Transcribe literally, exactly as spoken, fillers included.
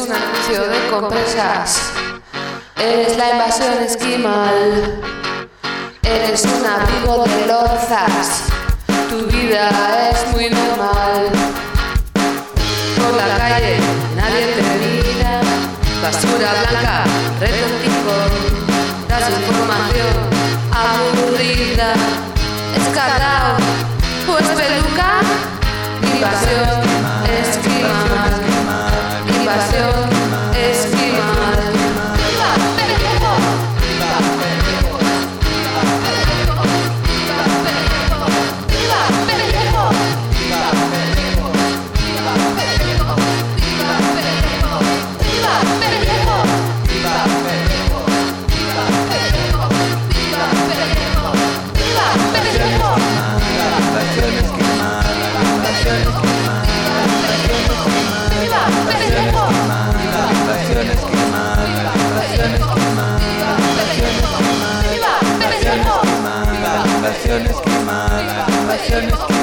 un anuncio de compresas. Eres la invasión esquimal. Eres un abrigo de lozas. Tu vida es muy normal. Por la calle nadie te mira. Basura blanca, retortijón. Das información aburrida. Escaldao, pues peluca. Invasión esquimal. Invasión esquimal. ¡Viva Perejo! ¡Viva Perejo! ¡Viva Perejo! ¡Viva Perejo! ¡Viva Perejo! ¡Viva Perejo! ¡Viva Perejo! ¡Viva Perejo! ¡Viva Perejo! ¡Viva Perejo! ¡Viva Perejo! ¡Viva Perejo! Invasión esquimal. Invasión esquimal. ¡Viva Perejo! Invasión esquimal. Invasión esquimal. Viva Perejo. Invasión esquimal. Invasión esquimal.